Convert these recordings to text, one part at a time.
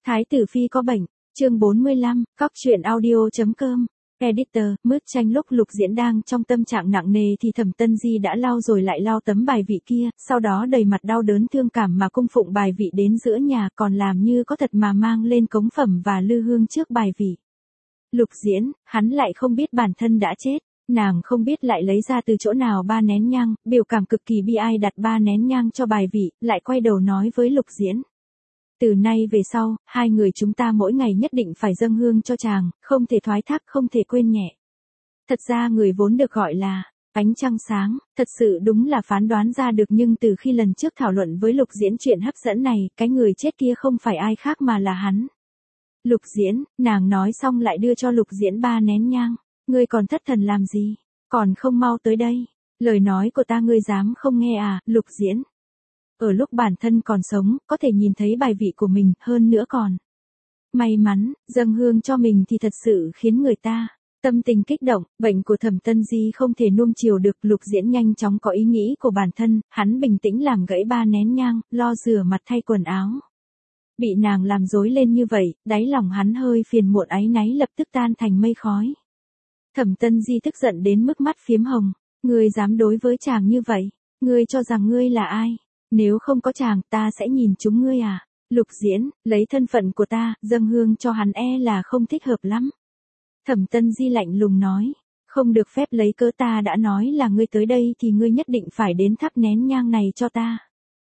Thái tử phi có bệnh, chương 45, cóc truyện audio.com. Editor, mướt tranh lúc Lục Diễn đang trong tâm trạng nặng nề thì Thẩm Tân Di đã lau rồi lại lau tấm bài vị kia, sau đó đầy mặt đau đớn thương cảm mà cung phụng bài vị đến giữa nhà, còn làm như có thật mà mang lên cống phẩm và lư hương trước bài vị. Lục Diễn, hắn lại không biết bản thân đã chết, nàng không biết lại lấy ra từ chỗ nào 3 nén nhang, biểu cảm cực kỳ bi ai đặt 3 nén nhang cho bài vị, lại quay đầu nói với Lục Diễn. Từ nay về sau, hai người chúng ta mỗi ngày nhất định phải dâng hương cho chàng, không thể thoái thác, không thể quên nhẹ. Thật ra người vốn được gọi là ánh trăng sáng, thật sự đúng là phán đoán ra được, nhưng từ khi lần trước thảo luận với Lục Diễn chuyện hấp dẫn này, cái người chết kia không phải ai khác mà là hắn. Lục Diễn, nàng nói xong lại đưa cho Lục Diễn 3 nén nhang. Ngươi còn thất thần làm gì? Còn không mau tới đây. Lời nói của ta ngươi dám không nghe à, Lục Diễn. Ở lúc bản thân còn sống, có thể nhìn thấy bài vị của mình, hơn nữa còn may mắn, dâng hương cho mình thì thật sự khiến người ta tâm tình kích động. Bệnh của Thẩm Tân Di không thể nuông chiều được. Lục Diễn nhanh chóng có ý nghĩ của bản thân, hắn bình tĩnh làm gãy 3 nén nhang, lo rửa mặt thay quần áo. Bị nàng làm rối lên như vậy, đáy lòng hắn hơi phiền muộn áy náy lập tức tan thành mây khói. Thẩm Tân Di tức giận đến mức mắt phiếm hồng. Ngươi dám đối với chàng như vậy? Ngươi cho rằng ngươi là ai? Nếu không có chàng, ta sẽ nhìn chúng ngươi à? Lục Diễn, lấy thân phận của ta, dâng hương cho hắn là không thích hợp lắm. Thẩm Tân Di lạnh lùng nói. Không được phép lấy cớ, ta đã nói là ngươi tới đây thì ngươi nhất định phải đến thắp nén nhang này cho ta.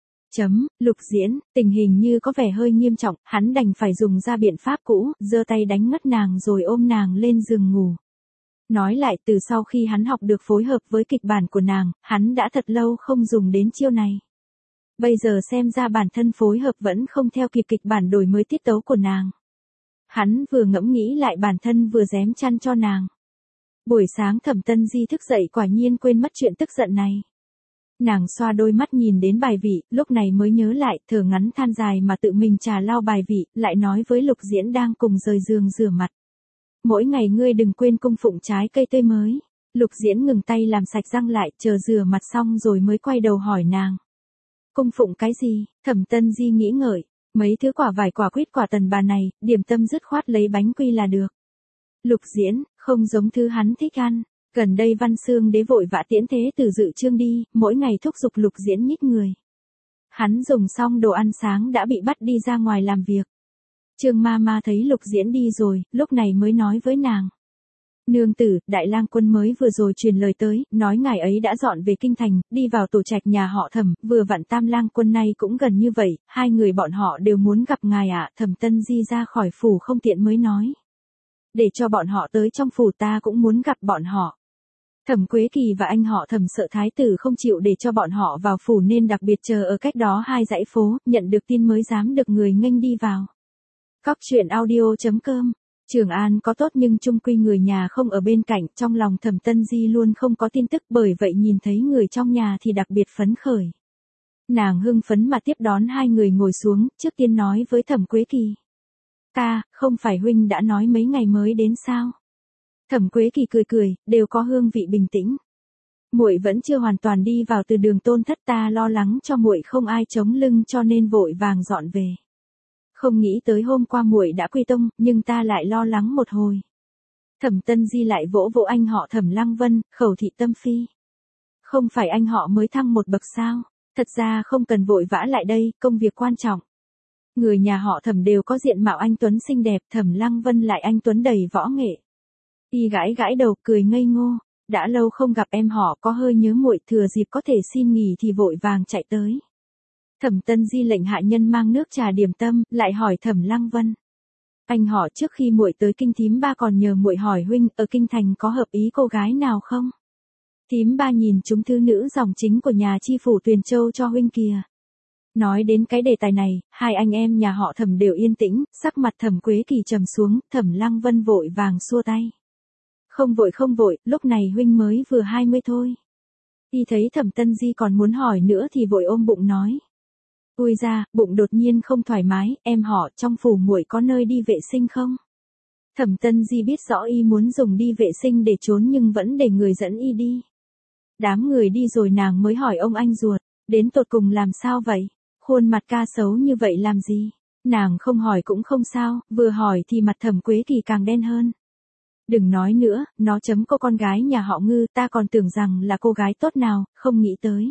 Lục Diễn, tình hình như có vẻ hơi nghiêm trọng, hắn đành phải dùng ra biện pháp cũ, giơ tay đánh ngất nàng rồi ôm nàng lên giường ngủ. Nói lại, từ sau khi hắn học được phối hợp với kịch bản của nàng, hắn đã thật lâu không dùng đến chiêu này. Bây giờ xem ra bản thân phối hợp vẫn không theo kịp kịch bản đổi mới tiết tấu của nàng. Hắn vừa ngẫm nghĩ lại bản thân vừa rém chăn cho nàng. Buổi sáng Thẩm Tân Di thức dậy quả nhiên quên mất chuyện tức giận này. Nàng xoa đôi mắt nhìn đến bài vị, lúc này mới nhớ lại, thở ngắn than dài mà tự mình trà lau bài vị, lại nói với Lục Diễn đang cùng rời giường rửa mặt. Mỗi ngày ngươi đừng quên cung phụng trái cây tươi mới. Lục Diễn ngừng tay làm sạch răng lại, chờ rửa mặt xong rồi mới quay đầu hỏi nàng. Cung phụng cái gì? Thẩm Tân Di nghĩ ngợi, mấy thứ quả vải, quả quýt, quả tần bà này, điểm tâm dứt khoát lấy bánh quy là được. Lục Diễn, không giống thứ hắn thích ăn. Gần đây Văn Xương Đế vội vã tiễn thế tử dự chương đi, mỗi ngày thúc giục Lục Diễn nhích người. Hắn dùng xong đồ ăn sáng đã bị bắt đi ra ngoài làm việc. Trương Mama thấy Lục Diễn đi rồi, lúc này mới nói với nàng. Nương tử, Đại Lang Quân mới vừa rồi truyền lời tới, nói ngài ấy đã dọn về kinh thành, đi vào tổ trạch nhà họ Thẩm, vừa vặn Tam Lang Quân này cũng gần như vậy, hai người bọn họ đều muốn gặp ngài ạ. Thẩm Tân Di ra khỏi phủ không tiện mới nói. Để cho bọn họ tới trong phủ, ta cũng muốn gặp bọn họ. Thẩm Quế Kỳ và anh họ Thẩm sợ thái tử không chịu để cho bọn họ vào phủ nên đặc biệt chờ ở cách đó 2 dãy phố, nhận được tin mới dám được người nghênh đi vào. Cóc truyện audio.com. Trường An có tốt nhưng chung quy người nhà không ở bên cạnh, trong lòng Thẩm Tân Di luôn không có tin tức, bởi vậy nhìn thấy người trong nhà thì đặc biệt phấn khởi. Nàng hưng phấn mà tiếp đón hai người ngồi xuống, trước tiên nói với Thẩm Quế Kỳ. Ta, không phải huynh đã nói mấy ngày mới đến sao? Thẩm Quế Kỳ cười cười, đều có hương vị bình tĩnh. Muội vẫn chưa hoàn toàn đi vào từ đường Tôn Thất, ta lo lắng cho muội không ai chống lưng cho nên vội vàng dọn về. Không nghĩ tới hôm qua muội đã quy tông, nhưng ta lại lo lắng một hồi. Thẩm Tân Di lại vỗ vỗ anh họ Thẩm Lăng Vân, khẩu thị tâm phi. Không phải anh họ mới thăng một bậc sao? Thật ra không cần vội vã lại đây, công việc quan trọng. Người nhà họ Thẩm đều có diện mạo anh tuấn xinh đẹp, Thẩm Lăng Vân lại anh tuấn đầy võ nghệ. Y gãi gãi đầu, cười ngây ngô. Đã lâu không gặp em họ, có hơi nhớ muội, thừa dịp có thể xin nghỉ thì vội vàng chạy tới. Thẩm Tân Di lệnh hạ nhân mang nước trà điểm tâm, lại hỏi Thẩm Lăng Vân. Anh họ trước khi muội tới kinh thím ba còn nhờ muội hỏi huynh, ở kinh thành có hợp ý cô gái nào không? Thím ba nhìn chúng thư nữ dòng chính của nhà chi phủ Tuyền Châu cho huynh kìa. Nói đến cái đề tài này, hai anh em nhà họ Thẩm đều yên tĩnh, sắc mặt Thẩm Quế Kỳ trầm xuống, Thẩm Lăng Vân vội vàng xua tay. Không vội, lúc này huynh mới vừa 20 thôi. Y thấy Thẩm Tân Di còn muốn hỏi nữa thì vội ôm bụng nói. Ui ra, bụng đột nhiên không thoải mái, em họ trong phủ muội có nơi đi vệ sinh không? Thẩm Tân Di biết rõ y muốn dùng đi vệ sinh để trốn nhưng vẫn để người dẫn y đi. Đám người đi rồi nàng mới hỏi ông anh ruột, đến tột cùng làm sao vậy? Khuôn mặt ca xấu như vậy làm gì? Nàng không hỏi cũng không sao, vừa hỏi thì mặt Thẩm Quế Kỳ càng đen hơn. Đừng nói nữa, nó chấm cô con gái nhà họ Ngư, ta còn tưởng rằng là cô gái tốt nào, không nghĩ tới.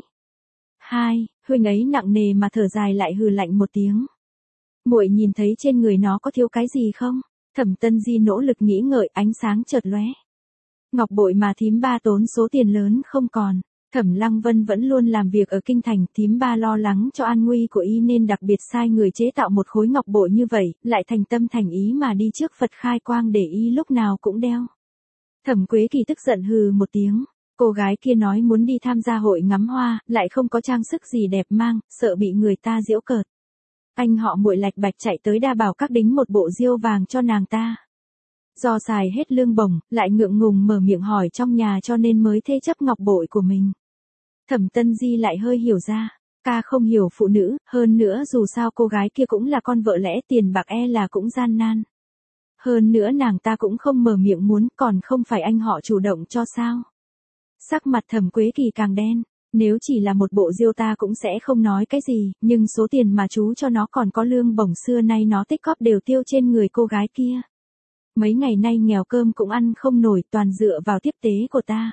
Huynh ấy nặng nề mà thở dài lại hừ lạnh một tiếng. Muội nhìn thấy trên người nó có thiếu cái gì không? Thẩm Tân Di nỗ lực nghĩ ngợi, ánh sáng chợt lóe. Ngọc bội mà thím ba tốn số tiền lớn không còn. Thẩm Lăng Vân vẫn luôn làm việc ở kinh thành, thím ba lo lắng cho an nguy của y nên đặc biệt sai người chế tạo một khối ngọc bội như vậy, lại thành tâm thành ý mà đi trước Phật khai quang để y lúc nào cũng đeo. Thẩm Quế Kỳ tức giận hừ một tiếng, cô gái kia nói muốn đi tham gia hội ngắm hoa, lại không có trang sức gì đẹp mang, sợ bị người ta giễu cợt. Anh họ Muội lạch bạch chạy tới Đa Bảo Các đính một bộ diêu vàng cho nàng ta. Do xài hết lương bổng, lại ngượng ngùng mở miệng hỏi trong nhà cho nên mới thế chấp ngọc bội của mình. Thẩm Tân Di lại hơi hiểu ra, ca không hiểu phụ nữ, hơn nữa dù sao cô gái kia cũng là con vợ lẽ, tiền bạc là cũng gian nan. Hơn nữa nàng ta cũng không mở miệng muốn, còn không phải anh họ chủ động cho sao. Sắc mặt Thẩm Quế Kỳ càng đen, nếu chỉ là một bộ diêu ta cũng sẽ không nói cái gì, nhưng số tiền mà chú cho nó còn có lương bổng xưa nay nó tích góp đều tiêu trên người cô gái kia. Mấy ngày nay nghèo cơm cũng ăn không nổi, toàn dựa vào tiếp tế của ta.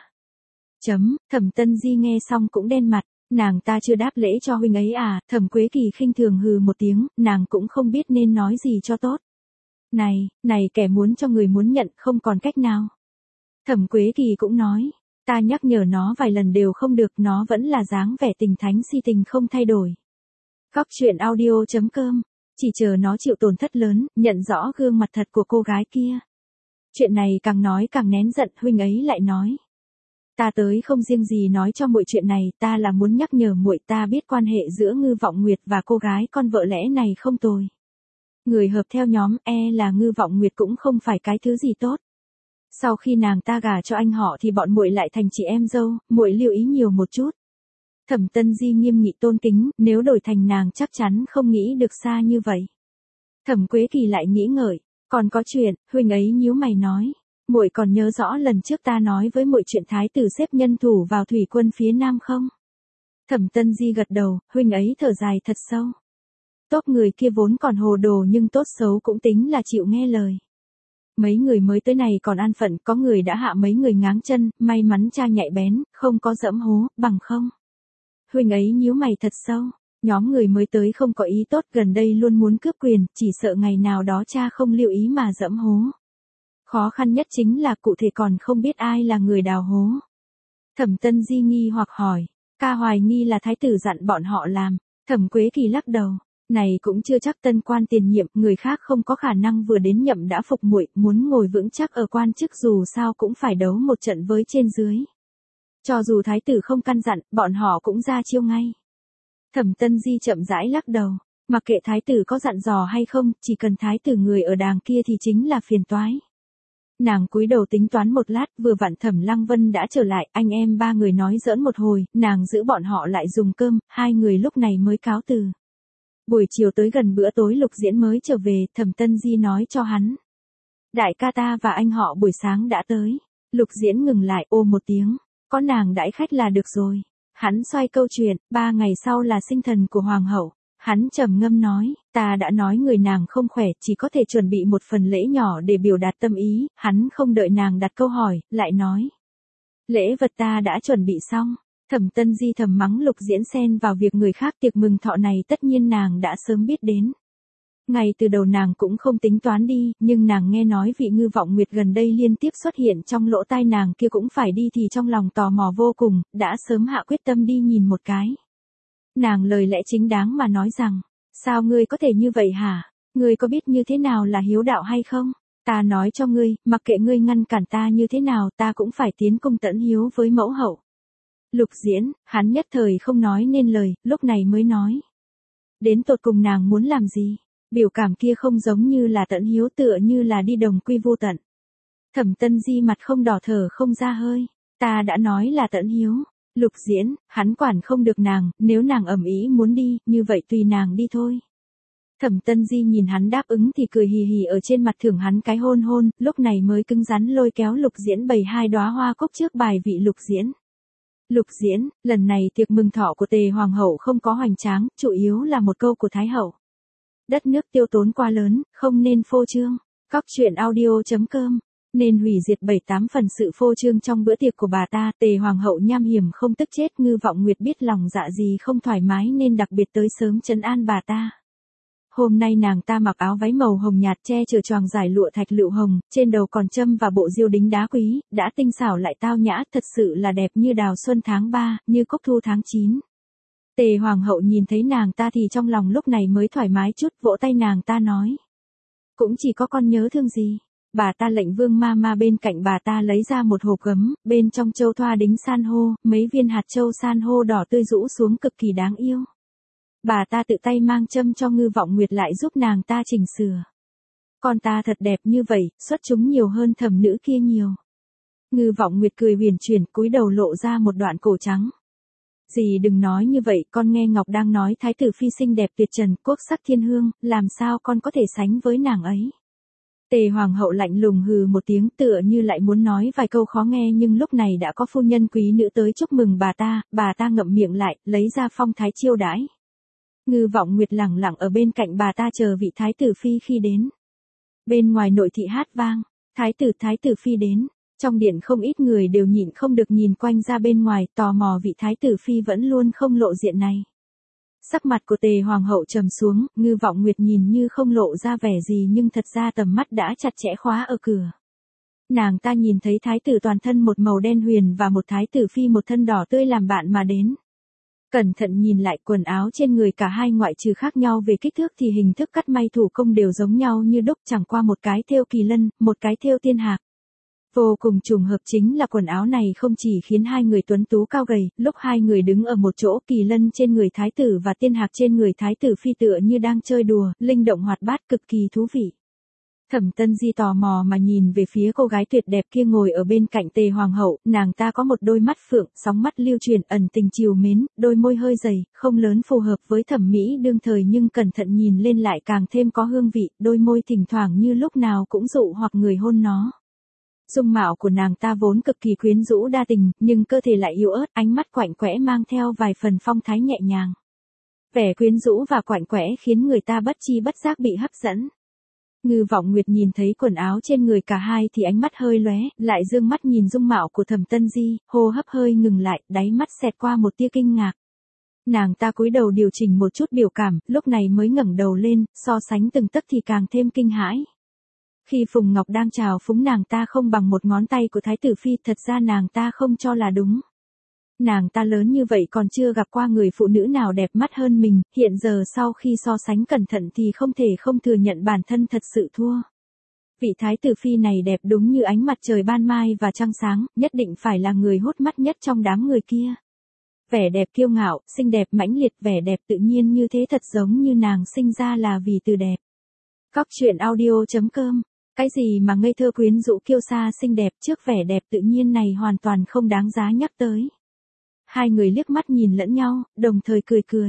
Thẩm Tân Di nghe xong cũng đen mặt, nàng ta chưa đáp lễ cho huynh ấy à? Thẩm Quế Kỳ khinh thường hừ một tiếng, nàng cũng không biết nên nói gì cho tốt. Này kẻ muốn cho người muốn nhận không còn cách nào. Thẩm Quế Kỳ cũng nói, ta nhắc nhở nó vài lần đều không được, nó vẫn là dáng vẻ tình thánh si tình không thay đổi. Góc truyện audio.com, chỉ chờ nó chịu tổn thất lớn, nhận rõ gương mặt thật của cô gái kia. Chuyện này càng nói càng nén giận, huynh ấy lại nói. Ta tới không riêng gì nói cho muội chuyện này, ta là muốn nhắc nhở muội, ta biết quan hệ giữa Ngư Vọng Nguyệt và cô gái con vợ lẽ này không tồi. Người hợp theo nhóm là Ngư Vọng Nguyệt cũng không phải cái thứ gì tốt. Sau khi nàng ta gả cho anh họ thì bọn muội lại thành chị em dâu, muội lưu ý nhiều một chút. Thẩm Tân Di nghiêm nghị tôn kính, nếu đổi thành nàng chắc chắn không nghĩ được xa như vậy. Thẩm Quế Kỳ lại nghĩ ngợi, còn có chuyện, huynh ấy nhíu mày nói. Muội còn nhớ rõ lần trước ta nói với muội chuyện thái tử xếp nhân thủ vào thủy quân phía nam không? Thẩm Tân Di gật đầu, huynh ấy thở dài thật sâu. Tốt người kia vốn còn hồ đồ nhưng tốt xấu cũng tính là chịu nghe lời. Mấy người mới tới này còn an phận, có người đã hạ mấy người ngáng chân, may mắn cha nhạy bén, không có dẫm hố, bằng không. Huynh ấy nhíu mày thật sâu, nhóm người mới tới không có ý tốt, gần đây luôn muốn cướp quyền, chỉ sợ ngày nào đó cha không lưu ý mà dẫm hố. Khó khăn nhất chính là cụ thể còn không biết ai là người đào hố. Thẩm Tân Di nghi hoặc hỏi, ca hoài nghi là thái tử dặn bọn họ làm. Thẩm Quế Kỳ lắc đầu, này cũng chưa chắc, tân quan tiền nhiệm, người khác không có khả năng vừa đến nhậm đã phục muội, muốn ngồi vững chắc ở quan chức dù sao cũng phải đấu một trận với trên dưới. Cho dù thái tử không căn dặn, bọn họ cũng ra chiêu ngay. Thẩm Tân Di chậm rãi lắc đầu, mặc kệ thái tử có dặn dò hay không, chỉ cần thái tử người ở đàng kia thì chính là phiền toái. Nàng cúi đầu tính toán một lát, vừa vặn Thẩm Lăng Vân đã trở lại, anh em ba người nói giỡn một hồi, nàng giữ bọn họ lại dùng cơm, hai người lúc này mới cáo từ. Buổi chiều tới gần bữa tối Lục Diễn mới trở về, Thẩm Tân Di nói cho hắn. Đại ca ta và anh họ buổi sáng đã tới. Lục Diễn ngừng lại ô một tiếng, có nàng đãi khách là được rồi. Hắn xoay câu chuyện, 3 ngày sau là sinh thần của Hoàng hậu. Hắn trầm ngâm nói, ta đã nói người nàng không khỏe, chỉ có thể chuẩn bị một phần lễ nhỏ để biểu đạt tâm ý, hắn không đợi nàng đặt câu hỏi, lại nói. Lễ vật ta đã chuẩn bị xong. Thẩm Tân Di thầm mắng Lục Diễn xen vào việc người khác, tiệc mừng thọ này tất nhiên nàng đã sớm biết đến. Ngay từ đầu nàng cũng không tính toán đi, nhưng nàng nghe nói vị Ngư Vọng Nguyệt gần đây liên tiếp xuất hiện trong lỗ tai nàng kia cũng phải đi thì trong lòng tò mò vô cùng, đã sớm hạ quyết tâm đi nhìn một cái. Nàng lời lẽ chính đáng mà nói rằng, sao ngươi có thể như vậy hả? Ngươi có biết như thế nào là hiếu đạo hay không? Ta nói cho ngươi, mặc kệ ngươi ngăn cản ta như thế nào, ta cũng phải tiến cung tận hiếu với mẫu hậu. Lục Diễn, hắn nhất thời không nói nên lời, lúc này mới nói. Đến tột cùng nàng muốn làm gì? Biểu cảm kia không giống như là tận hiếu, tựa như là đi đồng quy vô tận. Thẩm Tân Di mặt không đỏ thở không ra hơi. Ta đã nói là tận hiếu. Lục Diễn, hắn quản không được nàng, nếu nàng ầm ĩ muốn đi, như vậy tùy nàng đi thôi. Thẩm Tân Di nhìn hắn đáp ứng thì cười hì hì ở trên mặt thưởng hắn cái hôn hôn, lúc này mới cứng rắn lôi kéo Lục Diễn bày 2 đóa hoa cúc trước bài vị Lục Diễn. Lục Diễn, lần này tiệc mừng thọ của Tề Hoàng hậu không có hoành tráng, chủ yếu là một câu của Thái hậu. Đất nước tiêu tốn quá lớn, không nên phô trương. Cóc truyện audio.com. Nên hủy diệt 7-8 phần sự phô trương trong bữa tiệc của bà ta. Tề hoàng hậu nham hiểm không tức chết. Ngư Vọng Nguyệt biết lòng dạ gì không thoải mái nên đặc biệt tới sớm trấn an bà ta. Hôm nay nàng ta mặc áo váy màu hồng nhạt che chở choàng dài lụa thạch lựu hồng, trên đầu còn châm và bộ diêu đính đá quý, đã tinh xảo lại tao nhã, thật sự là đẹp như đào xuân tháng 3, như cúc thu tháng 9. Tề hoàng hậu nhìn thấy nàng ta thì trong lòng lúc này mới thoải mái chút, vỗ tay nàng ta nói. Cũng chỉ có con nhớ thương gì. Bà ta lệnh Vương ma bên cạnh bà ta lấy ra một hộp gấm, bên trong châu thoa đính san hô, mấy viên hạt châu san hô đỏ tươi rũ xuống cực kỳ đáng yêu. Bà ta tự tay mang châm cho Ngư Vọng Nguyệt lại giúp nàng ta chỉnh sửa. Con ta thật đẹp như vậy, xuất chúng nhiều hơn thẩm nữ kia nhiều. Ngư Vọng Nguyệt cười huyền chuyển, cúi đầu lộ ra một đoạn cổ trắng. Dì đừng nói như vậy, con nghe Ngọc đang nói thái tử phi xinh đẹp tuyệt trần, quốc sắc thiên hương, làm sao con có thể sánh với nàng ấy. Tề hoàng hậu lạnh lùng hừ một tiếng, tựa như lại muốn nói vài câu khó nghe, nhưng lúc này đã có phu nhân quý nữ tới chúc mừng bà ta ngậm miệng lại, lấy ra phong thái chiêu đãi. Ngư Vọng Nguyệt lẳng lặng ở bên cạnh bà ta chờ vị thái tử phi khi đến. Bên ngoài nội thị hát vang, thái tử phi đến. Trong điện không ít người đều nhịn không được nhìn quanh ra bên ngoài, tò mò vị thái tử phi vẫn luôn không lộ diện này. Sắc mặt của Tề hoàng hậu trầm xuống, Ngư Vọng Nguyệt nhìn như không lộ ra vẻ gì nhưng thật ra tầm mắt đã chặt chẽ khóa ở cửa. Nàng ta nhìn thấy thái tử toàn thân một màu đen huyền và một thái tử phi một thân đỏ tươi làm bạn mà đến. Cẩn thận nhìn lại quần áo trên người cả hai ngoại trừ khác nhau về kích thước thì hình thức cắt may thủ công đều giống nhau như đúc, chẳng qua một cái thêu kỳ lân, một cái thêu tiên hạc. Vô cùng trùng hợp chính là quần áo này không chỉ khiến hai người tuấn tú cao gầy, lúc hai người đứng ở một chỗ, kỳ lân trên người thái tử và tiên hạc trên người thái tử phi tựa như đang chơi đùa, linh động hoạt bát cực kỳ thú vị. Thẩm Tân Di tò mò mà nhìn về phía cô gái tuyệt đẹp kia ngồi ở bên cạnh Tề hoàng hậu, nàng ta có một đôi mắt phượng, sóng mắt lưu truyền ẩn tình trìu mến, đôi môi hơi dày, không lớn phù hợp với thẩm mỹ đương thời nhưng cẩn thận nhìn lên lại càng thêm có hương vị, đôi môi thỉnh thoảng như lúc nào cũng dụ hoặc người hôn nó. Dung mạo của nàng ta vốn cực kỳ quyến rũ đa tình, nhưng cơ thể lại yếu ớt, ánh mắt quạnh quẽ mang theo vài phần phong thái nhẹ nhàng. Vẻ quyến rũ và quạnh quẽ khiến người ta bất chi bất giác bị hấp dẫn. Ngư Vọng Nguyệt nhìn thấy quần áo trên người cả hai thì ánh mắt hơi lóe, lại dương mắt nhìn dung mạo của Thẩm Tân Di, hô hấp hơi ngừng lại, đáy mắt xẹt qua một tia kinh ngạc. Nàng ta cúi đầu điều chỉnh một chút biểu cảm, lúc này mới ngẩng đầu lên, so sánh từng tấc thì càng thêm kinh hãi. Khi Phùng Ngọc đang chào phúng nàng ta không bằng một ngón tay của thái tử phi, thật ra nàng ta không cho là đúng. Nàng ta lớn như vậy còn chưa gặp qua người phụ nữ nào đẹp mắt hơn mình, hiện giờ sau khi so sánh cẩn thận thì không thể không thừa nhận bản thân thật sự thua. Vị thái tử phi này đẹp đúng như ánh mặt trời ban mai và trăng sáng, nhất định phải là người hút mắt nhất trong đám người kia. Vẻ đẹp kiêu ngạo, xinh đẹp mãnh liệt, vẻ đẹp tự nhiên như thế thật giống như nàng sinh ra là vì từ đẹp. Cóc truyện audio.com. Cái gì mà ngây thơ quyến rũ kiêu sa xinh đẹp trước vẻ đẹp tự nhiên này hoàn toàn không đáng giá nhắc tới. Hai người liếc mắt nhìn lẫn nhau, đồng thời cười cười.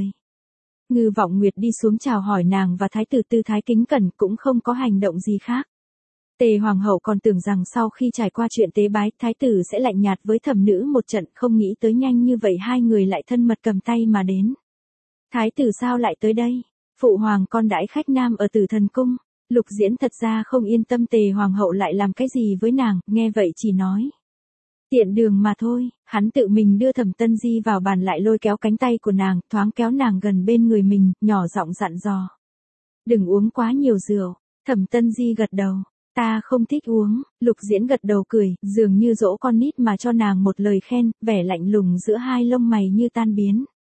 Ngư Vọng Nguyệt đi xuống chào hỏi nàng và thái tử tư thái kính cẩn, cũng không có hành động gì khác. Tề hoàng hậu còn tưởng rằng sau khi trải qua chuyện tế bái, thái tử sẽ lạnh nhạt với thẩm nữ một trận, không nghĩ tới nhanh như vậy hai người lại thân mật cầm tay mà đến. Thái tử sao lại tới đây? Phụ hoàng con đãi khách nam ở Tử Thần cung. Lục Diễn thật ra không yên tâm Tề hoàng hậu lại làm cái gì với nàng, nghe vậy chỉ nói. Tiện đường mà thôi, hắn tự mình đưa Thẩm Tân Di vào bàn lại lôi kéo cánh tay của nàng, thoáng kéo nàng gần bên người mình, nhỏ giọng dặn dò. Đừng uống quá nhiều rượu. Thẩm Tân Di gật đầu. Ta không thích uống. Lục Diễn gật đầu cười, dường như dỗ con nít mà cho nàng một lời khen, vẻ lạnh lùng giữa hai lông mày như tan biến.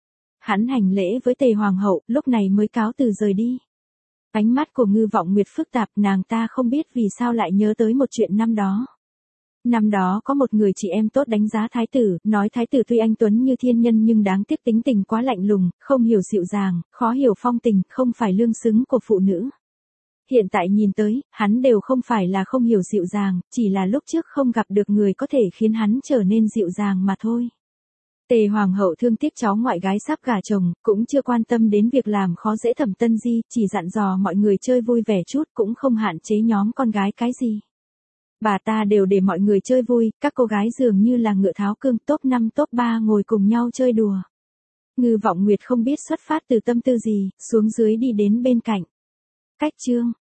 Hắn hành lễ với Tề hoàng hậu, lúc này mới cáo từ rời đi. Ánh mắt của Ngư Vọng Nguyệt phức tạp, nàng ta không biết vì sao lại nhớ tới một chuyện năm đó. Năm đó có một người chị em tốt đánh giá thái tử, nói thái tử tuy anh tuấn như thiên nhân nhưng đáng tiếc tính tình quá lạnh lùng, không hiểu dịu dàng, khó hiểu phong tình, không phải lương xứng của phụ nữ. Hiện tại nhìn tới, hắn đều không phải là không hiểu dịu dàng, chỉ là lúc trước không gặp được người có thể khiến hắn trở nên dịu dàng mà thôi. Tề hoàng hậu thương tiếc cháu ngoại gái sắp gả chồng, cũng chưa quan tâm đến việc làm khó dễ Thẩm Tân Di, chỉ dặn dò mọi người chơi vui vẻ chút, cũng không hạn chế nhóm con gái cái gì. Bà ta đều để mọi người chơi vui, các cô gái dường như là ngựa tháo cương, top 5 top 3 ngồi cùng nhau chơi đùa. Ngư Vọng Nguyệt không biết xuất phát từ tâm tư gì, xuống dưới đi đến bên cạnh. Cách chương